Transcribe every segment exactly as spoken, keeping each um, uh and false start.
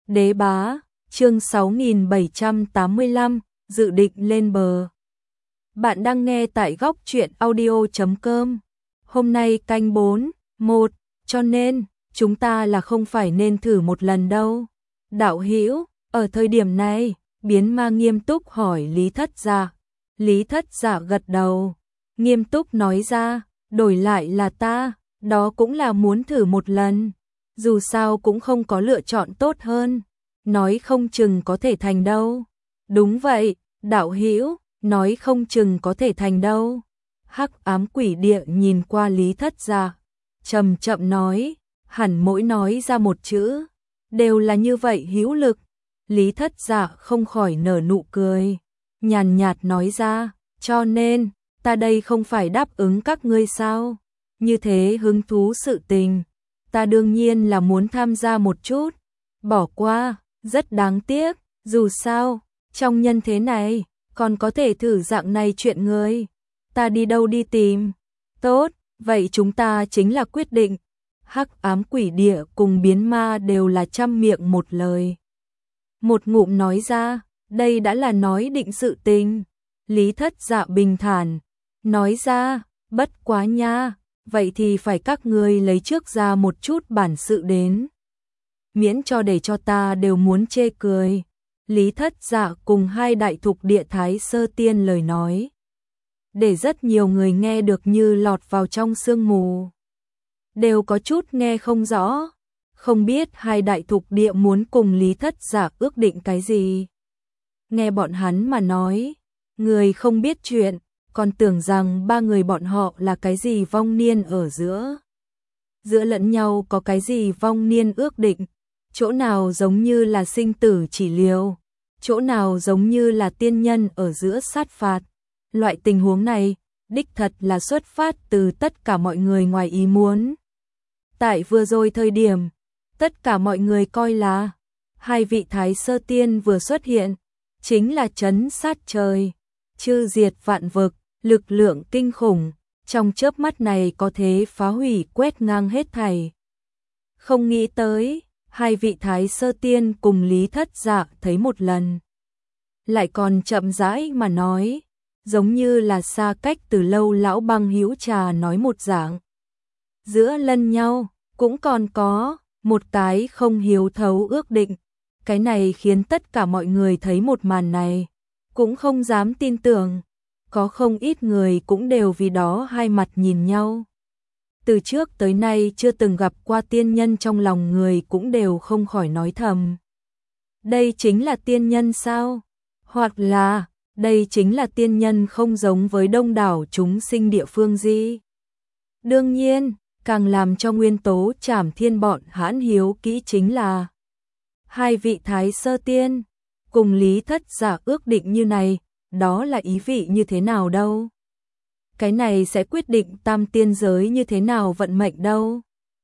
Đế bá, chương sáu nghìn bảy trăm tám mươi lăm, dự định lên bờ. Bạn đang nghe tại góc truyện audio chấm com. Hôm nay canh bốn, một, cho nên, chúng ta là không phải nên thử một lần đâu. Đạo hữu, ở thời điểm này, Biến Ma nghiêm túc hỏi Lý Thất Dạ. Lý Thất Dạ gật đầu, nghiêm túc nói ra, đổi lại là ta, đó cũng là muốn thử một lần. Dù sao cũng không có lựa chọn tốt hơn, nói không chừng có thể thành đâu. Đúng vậy, đạo hữu, nói không chừng có thể thành đâu. Hắc ám quỷ địa nhìn qua Lý Thất Dạ, chậm chậm nói, hẳn mỗi nói ra một chữ, đều là như vậy hữu lực. Lý Thất Dạ không khỏi nở nụ cười, nhàn nhạt nói ra, cho nên, ta đây không phải đáp ứng các ngươi sao? Như thế hứng thú sự tình, ta đương nhiên là muốn tham gia một chút, bỏ qua, rất đáng tiếc, dù sao, trong nhân thế này, còn có thể thử dạng này chuyện người, ta đi đâu đi tìm. Tốt, vậy chúng ta chính là quyết định. Hắc ám quỷ địa cùng Biến Ma đều là trăm miệng một lời. Một ngụm nói ra, đây đã là nói định sự tình. Lý Thất Dạ bình thản, nói ra, bất quá nha, vậy thì phải các ngươi lấy trước ra một chút bản sự đến. Miễn cho để cho ta đều muốn chê cười. Lý Thất Dạ cùng hai đại thục địa Thái Sơ Tiên lời nói, để rất nhiều người nghe được như lọt vào trong sương mù, đều có chút nghe không rõ, không biết hai đại thục địa muốn cùng Lý Thất Dạ ước định cái gì. Nghe bọn hắn mà nói, người không biết chuyện, còn tưởng rằng ba người bọn họ là cái gì vong niên ở giữa. Giữa lẫn nhau có cái gì vong niên ước định, chỗ nào giống như là sinh tử chỉ liều, chỗ nào giống như là tiên nhân ở giữa sát phạt. Loại tình huống này, đích thật là xuất phát từ tất cả mọi người ngoài ý muốn. Tại vừa rồi thời điểm, tất cả mọi người coi là hai vị Thái Sơ Tiên vừa xuất hiện, chính là trấn sát trời, chư diệt vạn vực, lực lượng kinh khủng, trong chớp mắt này có thể phá hủy quét ngang hết thảy. Không nghĩ tới, hai vị Thái Sơ Tiên cùng Lý Thất Dạ thấy một lần, lại còn chậm rãi mà nói, giống như là xa cách từ lâu lão băng hữu trà nói một dạng. Giữa lẫn nhau, cũng còn có một cái không hiếu thấu ước định. Cái này khiến tất cả mọi người thấy một màn này, cũng không dám tin tưởng. Có không ít người cũng đều vì đó hai mặt nhìn nhau. Từ trước tới nay chưa từng gặp qua tiên nhân, trong lòng người cũng đều không khỏi nói thầm. Đây chính là tiên nhân sao? Hoặc là, đây chính là tiên nhân không giống với đông đảo chúng sinh địa phương gì? Đương nhiên, càng làm cho nguyên tố Trảm Thiên bọn hãn hiếu kỹ chính là hai vị Thái Sơ Tiên cùng Lý Thất Dạ ước định như này, đó là ý vị như thế nào đâu? Cái này sẽ quyết định tam tiên giới như thế nào vận mệnh đâu?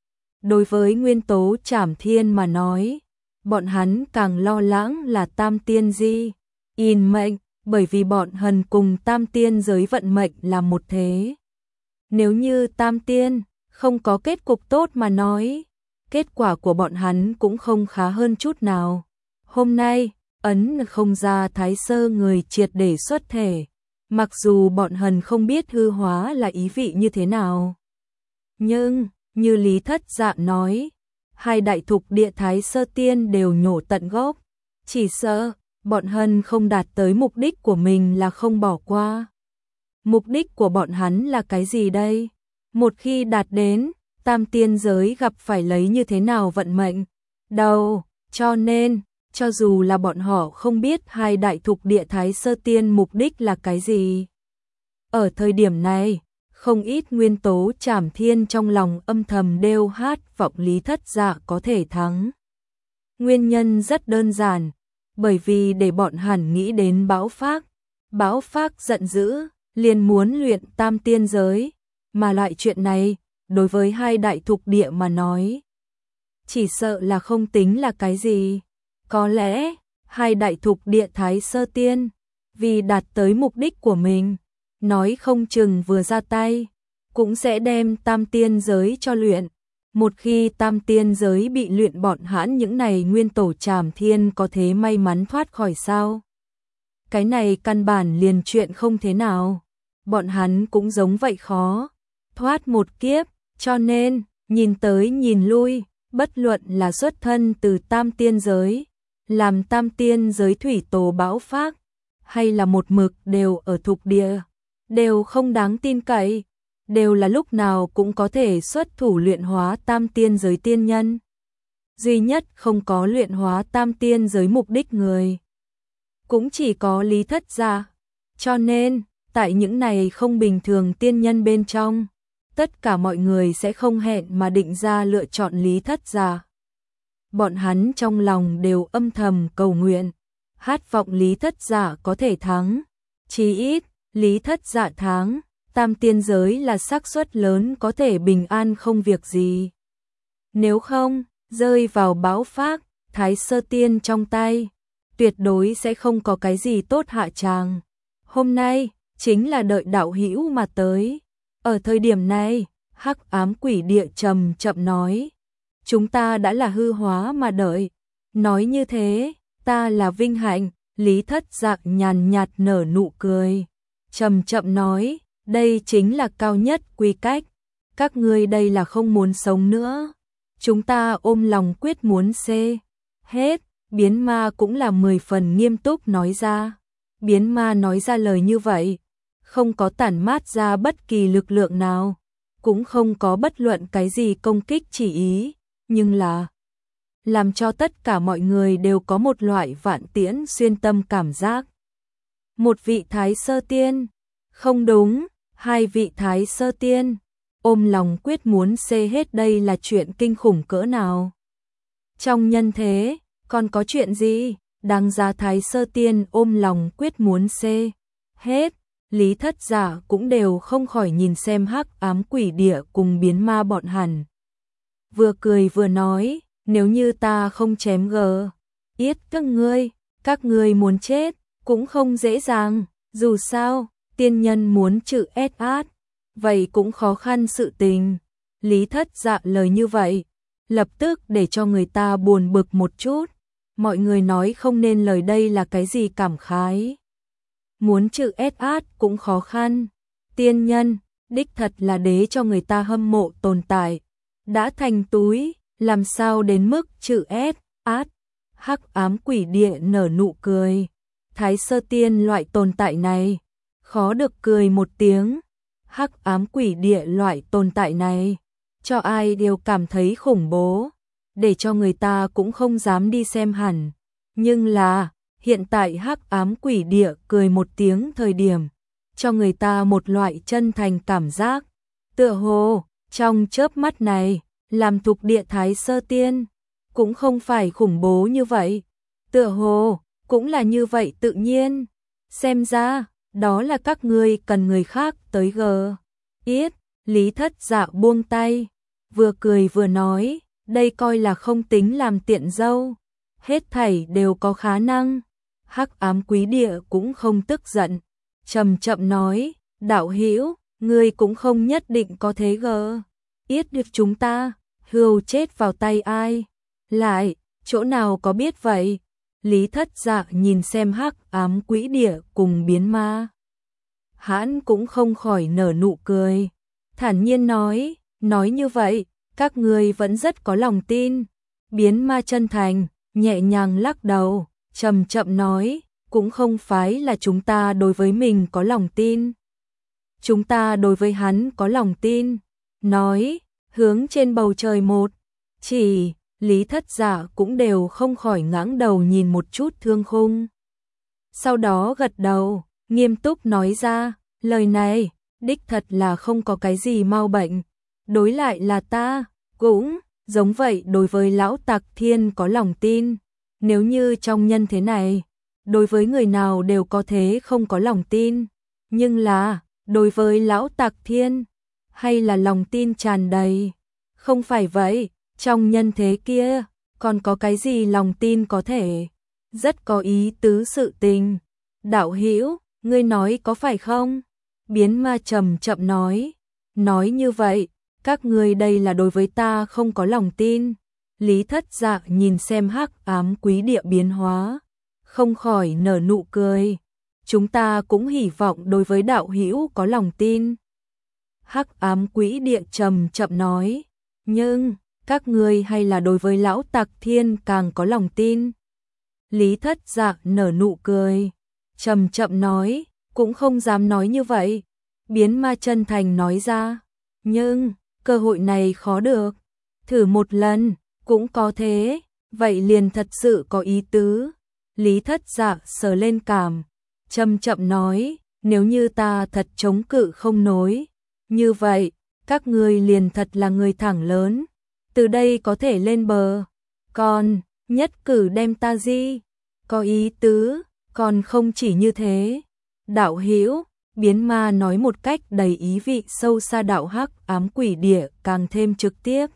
Đối với nguyên tố Trảm Thiên mà nói, bọn hắn càng lo lắng là tam tiên di in mệnh, bởi vì bọn hần cùng tam tiên giới vận mệnh là một thế. Nếu như tam tiên không có kết cục tốt mà nói, kết quả của bọn hắn cũng không khá hơn chút nào. Hôm nay, ấn không ra Thái Sơ người triệt để xuất thể, mặc dù bọn hần không biết hư hóa là ý vị như thế nào. Nhưng, như Lý Thất Dạ nói, hai đại thục địa Thái Sơ Tiên đều nhổ tận gốc, chỉ sợ bọn hần không đạt tới mục đích của mình là không bỏ qua. Mục đích của bọn hắn là cái gì đây? Một khi đạt đến, tam tiên giới gặp phải lấy như thế nào vận mệnh? Đâu, cho nên, cho dù là bọn họ không biết hai đại thục địa Thái Sơ Tiên mục đích là cái gì. Ở thời điểm này, không ít nguyên tố Trảm Thiên trong lòng âm thầm đêu hát vọng Lý Thất Dạ có thể thắng. Nguyên nhân rất đơn giản, bởi vì để bọn hẳn nghĩ đến Bão Phác. Bão Phác giận dữ, liền muốn luyện tam tiên giới, mà loại chuyện này, đối với hai đại thục địa mà nói, chỉ sợ là không tính là cái gì. Có lẽ, hai đại thục địa Thái Sơ Tiên, vì đạt tới mục đích của mình, nói không chừng vừa ra tay, cũng sẽ đem tam tiên giới cho luyện. Một khi tam tiên giới bị luyện, bọn hãn những này nguyên tổ trảm thiên có thế may mắn thoát khỏi sao? Cái này căn bản liền chuyện không thế nào. Bọn hắn cũng giống vậy khó thoát một kiếp, cho nên nhìn tới nhìn lui, bất luận là xuất thân từ tam tiên giới, làm tam tiên giới thủy tổ bão phác, hay là một mực đều ở thục địa, đều không đáng tin cậy, đều là lúc nào cũng có thể xuất thủ luyện hóa tam tiên giới tiên nhân. Duy nhất không có luyện hóa tam tiên giới mục đích người, cũng chỉ có Lý Thất Dạ. Cho nên, tại những này không bình thường tiên nhân bên trong, tất cả mọi người sẽ không hẹn mà định ra lựa chọn Lý Thất Dạ. Bọn hắn trong lòng đều âm thầm cầu nguyện, hát vọng Lý Thất Dạ có thể thắng. Chí ít, Lý Thất Dạ thắng, tam tiên giới là xác suất lớn có thể bình an không việc gì. Nếu không, rơi vào bão phác, Thái Sơ Tiên trong tay, tuyệt đối sẽ không có cái gì tốt hạ tràng. Hôm nay, chính là đợi đạo hữu mà tới. Ở thời điểm này, Hắc Ám Quỷ Địa trầm chậm nói, chúng ta đã là hư hóa mà đợi. Nói như thế, ta là vinh hạnh. Lý Thất Dạ nhàn nhạt nở nụ cười, trầm chậm nói, đây chính là cao nhất quy cách. Các ngươi đây là không muốn sống nữa. Chúng ta ôm lòng quyết muốn xê hết. Biến Ma cũng là mười phần nghiêm túc nói ra. Biến Ma nói ra lời như vậy, không có tản mát ra bất kỳ lực lượng nào, cũng không có bất luận cái gì công kích chỉ ý, nhưng là làm cho tất cả mọi người đều có một loại vạn tiễn xuyên tâm cảm giác. Một vị Thái Sơ Tiên, không đúng, hai vị Thái Sơ Tiên, ôm lòng quyết muốn xê hết, đây là chuyện kinh khủng cỡ nào. Trong nhân thế, còn có chuyện gì đáng giá Thái Sơ Tiên ôm lòng quyết muốn xê hết? Lý Thất Dạ cũng đều không khỏi nhìn xem Hắc Ám Quỷ Địa cùng Biến Ma bọn hẳn. Vừa cười vừa nói, nếu như ta không chém gờ yết các ngươi, các ngươi muốn chết cũng không dễ dàng. Dù sao, tiên nhân muốn trừ ét át, vậy cũng khó khăn sự tình. Lý Thất Dạ lời như vậy, lập tức để cho người ta buồn bực một chút. Mọi người nói không nên lời, đây là cái gì cảm khái. Muốn trừ ét át cũng khó khăn. Tiên nhân, đích thật là đế cho người ta hâm mộ tồn tại. Đã thành túi, làm sao đến mức trừ ét át? Hắc Ám Quỷ Địa nở nụ cười. Thái Sơ Tiên loại tồn tại này, khó được cười một tiếng. Hắc Ám Quỷ Địa loại tồn tại này, cho ai đều cảm thấy khủng bố, để cho người ta cũng không dám đi xem hẳn. Nhưng là, hiện tại Hắc Ám Quỷ Địa cười một tiếng thời điểm, cho người ta một loại chân thành cảm giác. Tựa hồ, trong chớp mắt này, làm thuộc địa Thái Sơ Tiên, cũng không phải khủng bố như vậy. Tựa hồ, cũng là như vậy tự nhiên. Xem ra, đó là các ngươi cần người khác tới gờ yết. Lý Thất Dạ buông tay, vừa cười vừa nói, đây coi là không tính làm tiện dâu. Hết thảy đều có khả năng. Hắc Ám Quý Địa cũng không tức giận, chậm chậm nói, đạo hữu, ngươi cũng không nhất định có thế gờ yết được chúng ta, hưu chết vào tay ai. Lại, chỗ nào có biết vậy. Lý Thất Dạ nhìn xem Hắc Ám Quỷ Địa cùng Biến Ma, hắn cũng không khỏi nở nụ cười, thản nhiên nói, nói như vậy, các ngươi vẫn rất có lòng tin. Biến Ma chân thành, nhẹ nhàng lắc đầu, chậm chậm nói, cũng không phải là chúng ta đối với mình có lòng tin, chúng ta đối với hắn có lòng tin. Nói, hướng trên bầu trời một chỉ. Lý Thất Dạ cũng đều không khỏi ngẩng đầu nhìn một chút Thương Khung. Sau đó gật đầu, nghiêm túc nói ra, lời này, đích thật là không có cái gì mau bệnh. Đối lại là ta, cũng, giống vậy đối với Lão Tạc Thiên có lòng tin. Nếu như trong nhân thế này, đối với người nào đều có thế không có lòng tin. Nhưng là, đối với Lão Tạc Thiên, hay là lòng tin tràn đầy. Không phải vậy. Trong nhân thế kia, còn có cái gì lòng tin có thể rất có ý tứ sự tình. Đạo hữu, ngươi nói có phải không? Biến Ma trầm chậm nói, nói như vậy, các ngươi đây là đối với ta không có lòng tin. Lý Thất Dạ nhìn xem hắc ám quý địa biến hóa, không khỏi nở nụ cười. Chúng ta cũng hy vọng đối với đạo hữu có lòng tin. Hắc ám quý địa trầm chậm nói, nhưng các ngươi hay là đối với lão Tạc Thiên càng có lòng tin. Lý Thất Dạ nở nụ cười, trầm chậm nói, cũng không dám nói như vậy. Biến ma chân thành nói ra, nhưng cơ hội này khó được, thử một lần cũng có thế, vậy liền thật sự có ý tứ. Lý Thất Dạ sờ lên cằm, chậm chậm nói, nếu như ta thật chống cự không nổi, như vậy, các ngươi liền thật là người thẳng lớn, từ đây có thể lên bờ, còn nhất cử đem ta di, có ý tứ, còn không chỉ như thế. Đạo hữu, biến ma nói một cách đầy ý vị sâu xa. Đạo hắc ám quỷ địa càng thêm trực tiếp.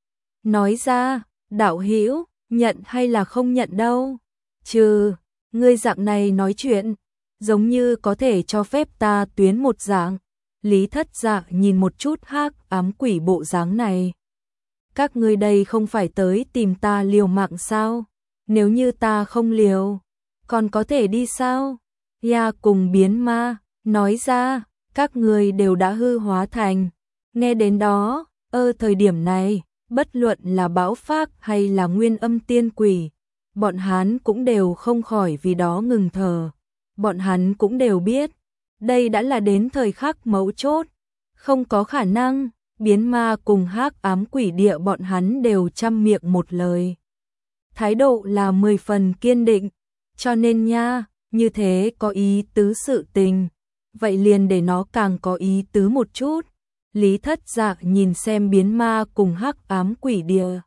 Nói ra, đạo hữu, nhận hay là không nhận đâu? Trừ, ngươi dạng này nói chuyện, giống như có thể cho phép ta tuyến một dạng. Lý Thất Dạ nhìn một chút hắc ám quỷ bộ dáng này. Các ngươi đây không phải tới tìm ta liều mạng sao? Nếu như ta không liều, còn có thể đi sao? Ya cùng biến ma, nói ra, các ngươi đều đã hư hóa thành. Nghe đến đó, ở thời điểm này, bất luận là Bão Phác hay là Nguyên Âm Tiên Quỷ, bọn hắn cũng đều không khỏi vì đó ngừng thở. Bọn hắn cũng đều biết, đây đã là đến thời khắc mấu chốt, không có khả năng. Biến ma cùng hắc ám quỷ địa bọn hắn đều trăm miệng một lời. Thái độ là mười phần kiên định, cho nên nha, như thế có ý tứ sự tình, vậy liền để nó càng có ý tứ một chút. Lý Thất Dạ nhìn xem biến ma cùng hắc ám quỷ địa,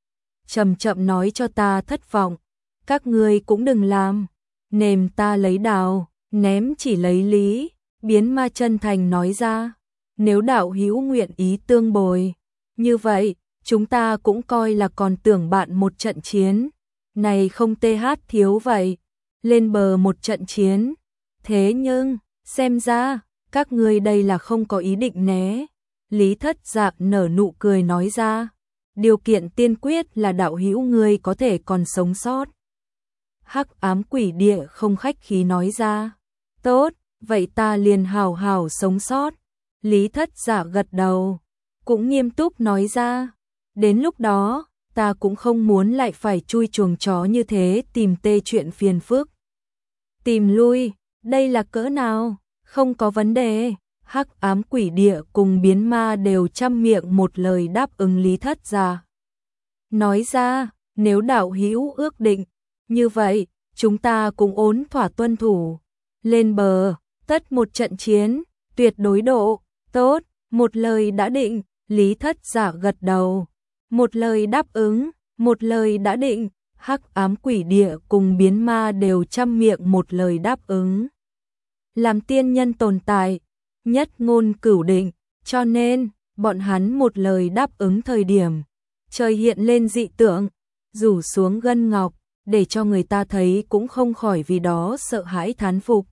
chậm chậm nói, cho ta thất vọng, các ngươi cũng đừng làm, nềm ta lấy đào, ném chỉ lấy lý. Biến ma chân thành nói ra, nếu đạo hữu nguyện ý tương bồi, như vậy, chúng ta cũng coi là còn tưởng bạn một trận chiến, này không tê hát thiếu vậy, lên bờ một trận chiến. Thế nhưng, xem ra, các ngươi đây là không có ý định né. Lý Thất Dạ nở nụ cười nói ra, điều kiện tiên quyết là đạo hữu ngươi có thể còn sống sót. Hắc ám quỷ địa không khách khí nói ra, tốt, vậy ta liền hào hào sống sót. Lý Thất Dạ gật đầu, cũng nghiêm túc nói ra, đến lúc đó, ta cũng không muốn lại phải chui chuồng chó như thế tìm tê chuyện phiền phức. Tìm lui, đây là cỡ nào, không có vấn đề. Hắc ám quỷ địa cùng biến ma đều trăm miệng một lời đáp ứng Lý Thất Dạ. Nói ra, nếu đạo hữu ước định, như vậy, chúng ta cũng ốn thỏa tuân thủ. Lên bờ, tất một trận chiến, tuyệt đối độ, tốt, một lời đã định. Lý Thất Dạ gật đầu, một lời đáp ứng, một lời đã định. Hắc ám quỷ địa cùng biến ma đều trăm miệng một lời đáp ứng. Làm tiên nhân tồn tại, nhất ngôn cửu định, cho nên, bọn hắn một lời đáp ứng thời điểm, trời hiện lên dị tượng, rủ xuống gân ngọc, để cho người ta thấy cũng không khỏi vì đó sợ hãi thán phục.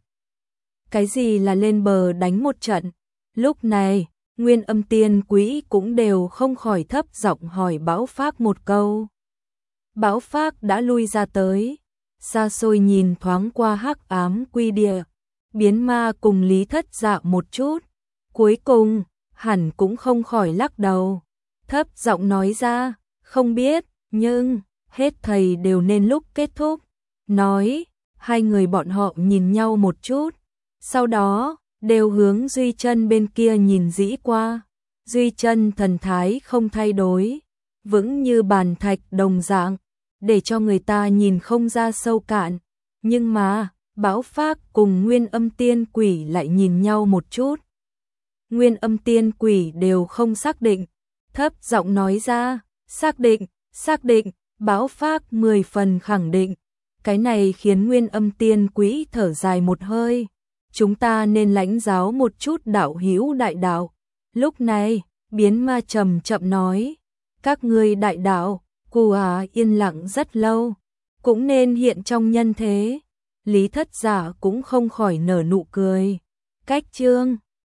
Cái gì là lên bờ đánh một trận? Lúc này, Nguyên Âm Tiên Quỷ cũng đều không khỏi thấp giọng hỏi Bão Phác một câu. Bão Phác đã lui ra tới, xa xôi nhìn thoáng qua hắc ám quy địa, biến ma cùng Lý Thất Dạ một chút, cuối cùng, hẳn cũng không khỏi lắc đầu, thấp giọng nói ra, không biết, nhưng, hết thầy đều nên lúc kết thúc. Nói, hai người bọn họ nhìn nhau một chút, sau đó, đều hướng Duy Chân bên kia nhìn dĩ qua. Duy Chân thần thái không thay đổi, vững như bàn thạch đồng dạng, để cho người ta nhìn không ra sâu cạn. Nhưng mà, Bão Phác cùng Nguyên Âm Tiên Quỷ lại nhìn nhau một chút. Nguyên Âm Tiên Quỷ đều không xác định, thấp giọng nói ra, xác định, xác định. Bão Phác mười phần khẳng định. Cái này khiến Nguyên Âm Tiên Quỷ thở dài một hơi. Chúng ta nên lãnh giáo một chút đạo hữu đại đạo. Lúc này, biến ma trầm chậm nói, các ngươi đại đạo, cù à yên lặng rất lâu, cũng nên hiện trong nhân thế. Lý Thất Dạ cũng không khỏi nở nụ cười. Cách chương